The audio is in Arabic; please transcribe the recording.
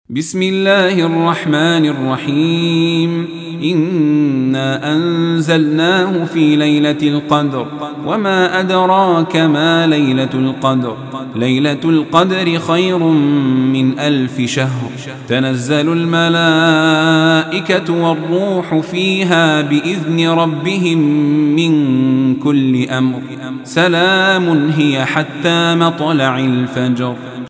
بسم الله الرحمن الرحيم إنا أنزلناه في ليلة القدر وما أدراك ما ليلة القدر ليلة القدر خير من 1000 شهر تنزل الملائكة والروح فيها بإذن ربهم من كل أمر سلام هي حتى مطلع الفجر